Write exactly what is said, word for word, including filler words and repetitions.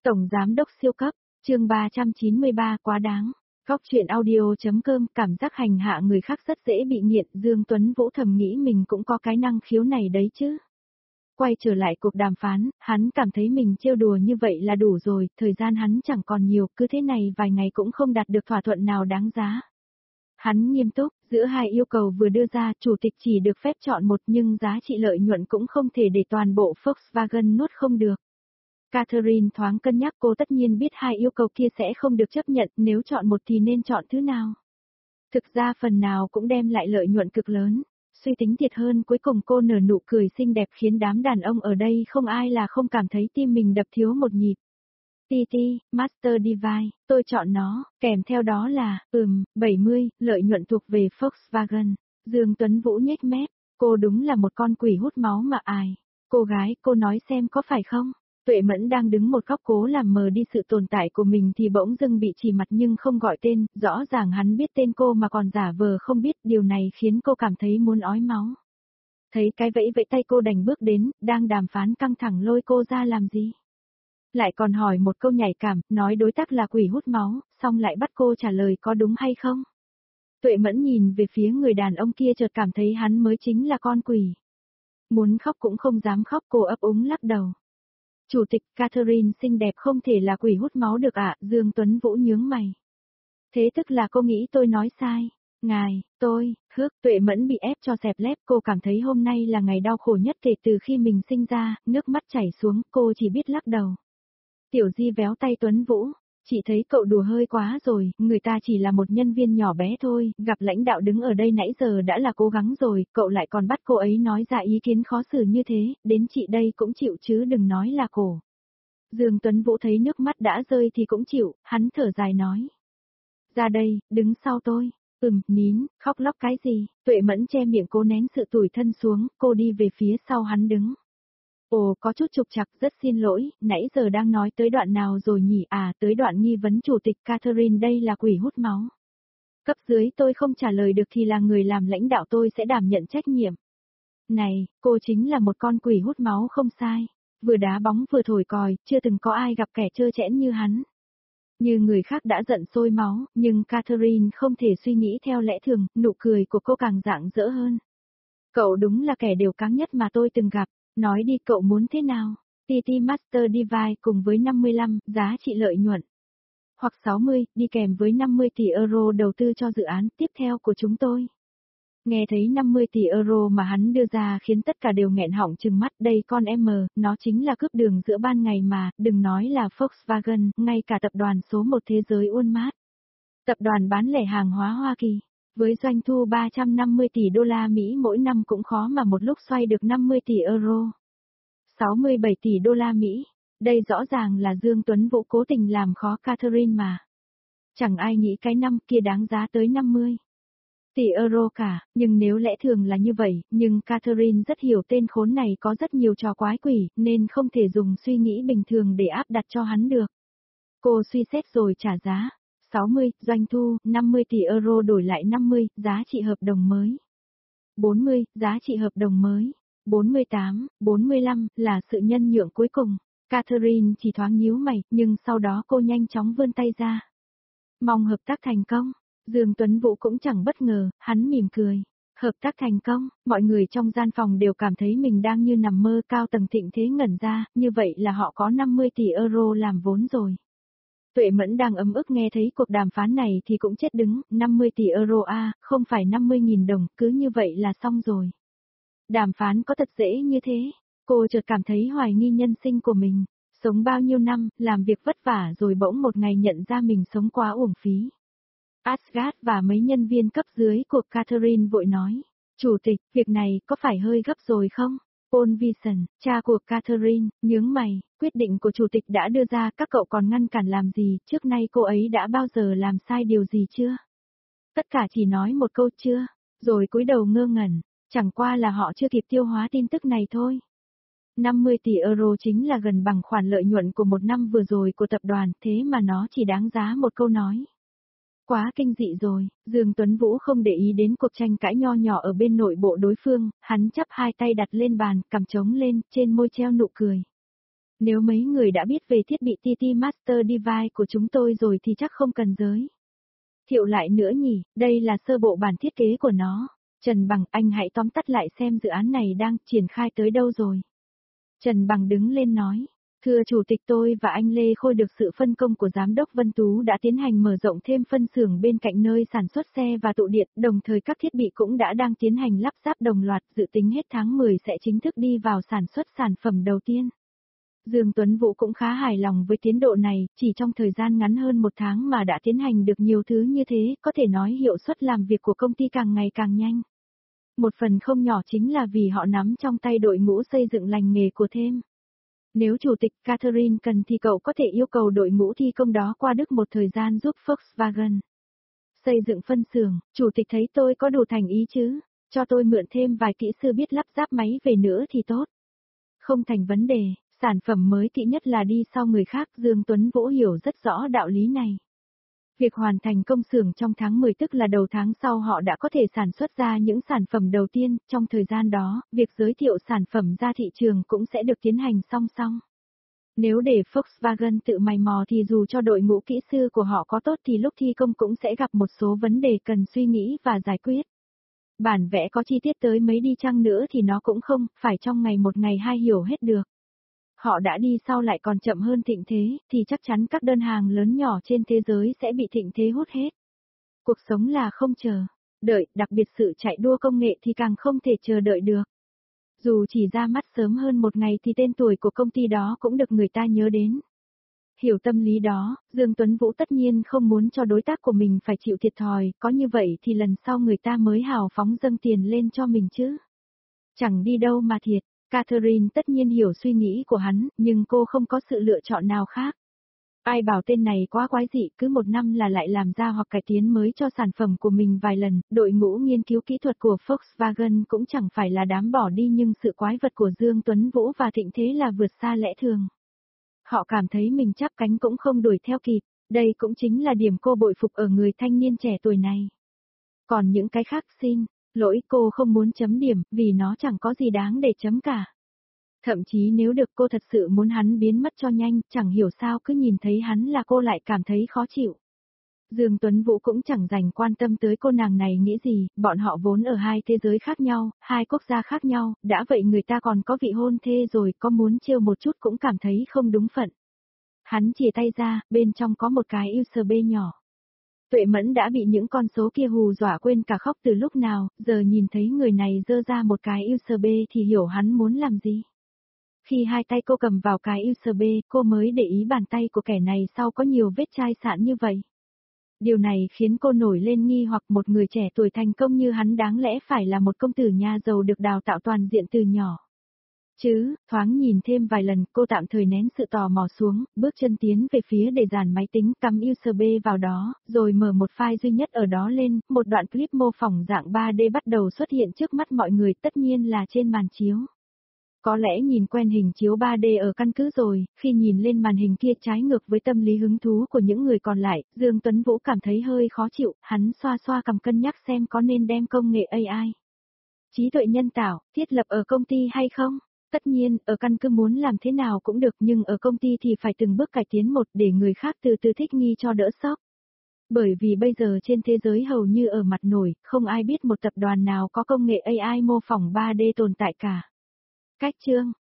Tổng Giám đốc siêu cấp, chương ba trăm chín mươi ba quá đáng. Góc truyện audio.com cảm giác hành hạ người khác rất dễ bị nghiện. Dương Tuấn Vũ thầm nghĩ mình cũng có cái năng khiếu này đấy chứ. Quay trở lại cuộc đàm phán, hắn cảm thấy mình trêu đùa như vậy là đủ rồi, thời gian hắn chẳng còn nhiều, cứ thế này vài ngày cũng không đạt được thỏa thuận nào đáng giá. Hắn nghiêm túc, giữa hai yêu cầu vừa đưa ra, chủ tịch chỉ được phép chọn một nhưng giá trị lợi nhuận cũng không thể để toàn bộ Volkswagen nuốt không được. Catherine thoáng cân nhắc, cô tất nhiên biết hai yêu cầu kia sẽ không được chấp nhận, nếu chọn một thì nên chọn thứ nào. Thực ra phần nào cũng đem lại lợi nhuận cực lớn. Suy tính thiệt hơn, cuối cùng cô nở nụ cười xinh đẹp khiến đám đàn ông ở đây không ai là không cảm thấy tim mình đập thiếu một nhịp. tê tê, Master Device, tôi chọn nó, kèm theo đó là, ừm, bảy mươi, lợi nhuận thuộc về Volkswagen. Dương Tuấn Vũ nhếch mép, cô đúng là một con quỷ hút máu mà ai. Cô gái, cô nói xem có phải không? Tuệ Mẫn đang đứng một góc cố làm mờ đi sự tồn tại của mình thì bỗng dưng bị chỉ mặt nhưng không gọi tên, rõ ràng hắn biết tên cô mà còn giả vờ không biết, điều này khiến cô cảm thấy muốn ói máu. Thấy cái vẫy vẫy tay cô đành bước đến, đang đàm phán căng thẳng lôi cô ra làm gì? Lại còn hỏi một câu nhạy cảm, nói đối tác là quỷ hút máu, xong lại bắt cô trả lời có đúng hay không? Tuệ Mẫn nhìn về phía người đàn ông kia chợt cảm thấy hắn mới chính là con quỷ. Muốn khóc cũng không dám khóc, cô ấp úng lắc đầu. Chủ tịch, Catherine xinh đẹp không thể là quỷ hút máu được ạ, Dương Tuấn Vũ nhướng mày. Thế tức là cô nghĩ tôi nói sai. Ngài, tôi, hước, Tuệ Mẫn bị ép cho xẹp lép, cô cảm thấy hôm nay là ngày đau khổ nhất kể từ khi mình sinh ra, nước mắt chảy xuống, cô chỉ biết lắc đầu. Tiểu Di véo tay Tuấn Vũ, chị thấy cậu đùa hơi quá rồi, người ta chỉ là một nhân viên nhỏ bé thôi, gặp lãnh đạo đứng ở đây nãy giờ đã là cố gắng rồi, cậu lại còn bắt cô ấy nói ra ý kiến khó xử như thế, đến chị đây cũng chịu chứ đừng nói là cổ. Dương Tuấn Vũ thấy nước mắt đã rơi thì cũng chịu, hắn thở dài nói. Ra đây, đứng sau tôi. Ừm, nín, khóc lóc cái gì? Tuệ Mẫn che miệng cố nén sự tủi thân xuống, cô đi về phía sau hắn đứng. Ồ, có chút trục trặc, rất xin lỗi, nãy giờ đang nói tới đoạn nào rồi nhỉ? À, tới đoạn nghi vấn chủ tịch Catherine đây là quỷ hút máu. Cấp dưới tôi không trả lời được thì là người làm lãnh đạo tôi sẽ đảm nhận trách nhiệm. Này, cô chính là một con quỷ hút máu không sai. Vừa đá bóng vừa thổi còi, chưa từng có ai gặp kẻ trơ trẽn như hắn. Như người khác đã giận sôi máu, nhưng Catherine không thể suy nghĩ theo lẽ thường, nụ cười của cô càng rạng rỡ hơn. Cậu đúng là kẻ đều cáng nhất mà tôi từng gặp, nói đi cậu muốn thế nào? tê tê Master Device cùng với năm mươi lăm, giá trị lợi nhuận. Hoặc sáu mươi, đi kèm với năm mươi tỷ euro đầu tư cho dự án tiếp theo của chúng tôi. Nghe thấy năm mươi tỷ euro mà hắn đưa ra khiến tất cả đều nghẹn họng trừng mắt, đây con em mờ, nó chính là cướp đường giữa ban ngày mà, đừng nói là Volkswagen, ngay cả tập đoàn số một thế giới Walmart. Tập đoàn bán lẻ hàng hóa Hoa Kỳ, với doanh thu ba trăm năm mươi tỷ đô la Mỹ mỗi năm cũng khó mà một lúc xoay được năm mươi tỷ euro. sáu mươi bảy tỷ đô la Mỹ, đây rõ ràng là Dương Tuấn Vũ cố tình làm khó Catherine mà. Chẳng ai nghĩ cái năm kia đáng giá tới năm mươi tỷ euro cả, nhưng nếu lẽ thường là như vậy, nhưng Catherine rất hiểu tên khốn này có rất nhiều trò quái quỷ, nên không thể dùng suy nghĩ bình thường để áp đặt cho hắn được. Cô suy xét rồi trả giá. sáu mươi, doanh thu, năm mươi tỷ euro đổi lại năm mươi, giá trị hợp đồng mới. bốn mươi, giá trị hợp đồng mới. bốn mươi tám, bốn mươi lăm, là sự nhân nhượng cuối cùng. Catherine chỉ thoáng nhíu mày, nhưng sau đó cô nhanh chóng vươn tay ra. Mong hợp tác thành công. Dương Tuấn Vũ cũng chẳng bất ngờ, hắn mỉm cười. Hợp tác thành công, mọi người trong gian phòng đều cảm thấy mình đang như nằm mơ, cao tầng thịnh thế ngẩn ra, như vậy là họ có năm mươi tỷ euro làm vốn rồi. Tuệ Mẫn đang ấm ức nghe thấy cuộc đàm phán này thì cũng chết đứng, năm mươi tỷ euro a, không phải năm mươi nghìn đồng, cứ như vậy là xong rồi. Đàm phán có thật dễ như thế, cô chợt cảm thấy hoài nghi nhân sinh của mình, sống bao nhiêu năm, làm việc vất vả rồi bỗng một ngày nhận ra mình sống quá uổng phí. Asgard và mấy nhân viên cấp dưới của Catherine vội nói, chủ tịch, việc này có phải hơi gấp rồi không? Paul Vincent, cha của Catherine, nhướng mày, quyết định của chủ tịch đã đưa ra, các cậu còn ngăn cản làm gì, trước nay cô ấy đã bao giờ làm sai điều gì chưa? Tất cả chỉ nói một câu chưa, rồi cúi đầu ngơ ngẩn, chẳng qua là họ chưa kịp tiêu hóa tin tức này thôi. năm mươi tỷ euro chính là gần bằng khoản lợi nhuận của một năm vừa rồi của tập đoàn, thế mà nó chỉ đáng giá một câu nói. Quá kinh dị rồi, Dương Tuấn Vũ không để ý đến cuộc tranh cãi nho nhỏ ở bên nội bộ đối phương, hắn chắp hai tay đặt lên bàn, cầm trống lên, trên môi treo nụ cười. Nếu mấy người đã biết về thiết bị tê tê Master Device của chúng tôi rồi thì chắc không cần giới thiệu lại nữa nhỉ, đây là sơ bộ bản thiết kế của nó. Trần Bằng, anh hãy tóm tắt lại xem dự án này đang triển khai tới đâu rồi. Trần Bằng đứng lên nói, thưa Chủ tịch, tôi và anh Lê Khôi được sự phân công của Giám đốc Vân Tú đã tiến hành mở rộng thêm phân xưởng bên cạnh nơi sản xuất xe và tụ điện, đồng thời các thiết bị cũng đã đang tiến hành lắp ráp đồng loạt, dự tính hết tháng mười sẽ chính thức đi vào sản xuất sản phẩm đầu tiên. Dương Tuấn Vũ cũng khá hài lòng với tiến độ này, chỉ trong thời gian ngắn hơn một tháng mà đã tiến hành được nhiều thứ như thế, có thể nói hiệu suất làm việc của công ty càng ngày càng nhanh. Một phần không nhỏ chính là vì họ nắm trong tay đội ngũ xây dựng lành nghề của thêm. Nếu Chủ tịch Catherine cần thì cậu có thể yêu cầu đội ngũ thi công đó qua Đức một thời gian giúp Volkswagen xây dựng phân xưởng. Chủ tịch thấy tôi có đủ thành ý chứ, cho tôi mượn thêm vài kỹ sư biết lắp ráp máy về nữa thì tốt. Không thành vấn đề, sản phẩm mới kỹ nhất là đi sau người khác, Dương Tuấn Vũ hiểu rất rõ đạo lý này. Việc hoàn thành công xưởng trong tháng mười tức là đầu tháng sau họ đã có thể sản xuất ra những sản phẩm đầu tiên, trong thời gian đó, việc giới thiệu sản phẩm ra thị trường cũng sẽ được tiến hành song song. Nếu để Volkswagen tự mày mò thì dù cho đội ngũ kỹ sư của họ có tốt thì lúc thi công cũng sẽ gặp một số vấn đề cần suy nghĩ và giải quyết. Bản vẽ có chi tiết tới mấy đi chăng nữa thì nó cũng không phải trong ngày một ngày hai hiểu hết được. Họ đã đi sau lại còn chậm hơn Thịnh Thế, thì chắc chắn các đơn hàng lớn nhỏ trên thế giới sẽ bị Thịnh Thế hút hết. Cuộc sống là không chờ đợi, đặc biệt sự chạy đua công nghệ thì càng không thể chờ đợi được. Dù chỉ ra mắt sớm hơn một ngày thì tên tuổi của công ty đó cũng được người ta nhớ đến. Hiểu tâm lý đó, Dương Tuấn Vũ tất nhiên không muốn cho đối tác của mình phải chịu thiệt thòi, có như vậy thì lần sau người ta mới hào phóng dâng tiền lên cho mình chứ. Chẳng đi đâu mà thiệt. Catherine tất nhiên hiểu suy nghĩ của hắn, nhưng cô không có sự lựa chọn nào khác. Ai bảo tên này quá quái dị, cứ một năm là lại làm ra hoặc cải tiến mới cho sản phẩm của mình vài lần, đội ngũ nghiên cứu kỹ thuật của Volkswagen cũng chẳng phải là đám bỏ đi, nhưng sự quái vật của Dương Tuấn Vũ và Thịnh Thế là vượt xa lẽ thường. Họ cảm thấy mình chắp cánh cũng không đuổi theo kịp, đây cũng chính là điểm cô bội phục ở người thanh niên trẻ tuổi này. Còn những cái khác xin lỗi, cô không muốn chấm điểm, vì nó chẳng có gì đáng để chấm cả. Thậm chí nếu được cô thật sự muốn hắn biến mất cho nhanh, chẳng hiểu sao cứ nhìn thấy hắn là cô lại cảm thấy khó chịu. Dương Tuấn Vũ cũng chẳng dành quan tâm tới cô nàng này nghĩ gì, bọn họ vốn ở hai thế giới khác nhau, hai quốc gia khác nhau, đã vậy người ta còn có vị hôn thê rồi, có muốn trêu một chút cũng cảm thấy không đúng phận. Hắn chìa tay ra, bên trong có một cái u ét bê nhỏ. Tuệ Mẫn đã bị những con số kia hù dọa quên cả khóc từ lúc nào, giờ nhìn thấy người này giơ ra một cái u ét bê thì hiểu hắn muốn làm gì. Khi hai tay cô cầm vào cái u ét bê, cô mới để ý bàn tay của kẻ này sau có nhiều vết chai sạn như vậy. Điều này khiến cô nổi lên nghi hoặc một người trẻ tuổi thành công như hắn đáng lẽ phải là một công tử nhà giàu được đào tạo toàn diện từ nhỏ. Chứ, thoáng nhìn thêm vài lần, cô tạm thời nén sự tò mò xuống, bước chân tiến về phía để dàn máy tính, cắm u ét bê vào đó, rồi mở một file duy nhất ở đó lên, một đoạn clip mô phỏng dạng ba D bắt đầu xuất hiện trước mắt mọi người, tất nhiên là trên màn chiếu. Có lẽ nhìn quen hình chiếu ba D ở căn cứ rồi, khi nhìn lên màn hình kia trái ngược với tâm lý hứng thú của những người còn lại, Dương Tuấn Vũ cảm thấy hơi khó chịu, hắn xoa xoa cầm cân nhắc xem có nên đem công nghệ a i, trí tuệ nhân tạo, thiết lập ở công ty hay không. Tất nhiên, ở căn cứ muốn làm thế nào cũng được, nhưng ở công ty thì phải từng bước cải tiến một để người khác từ từ thích nghi cho đỡ sốc. Bởi vì bây giờ trên thế giới hầu như ở mặt nổi, không ai biết một tập đoàn nào có công nghệ a i mô phỏng ba D tồn tại cả. Cách chương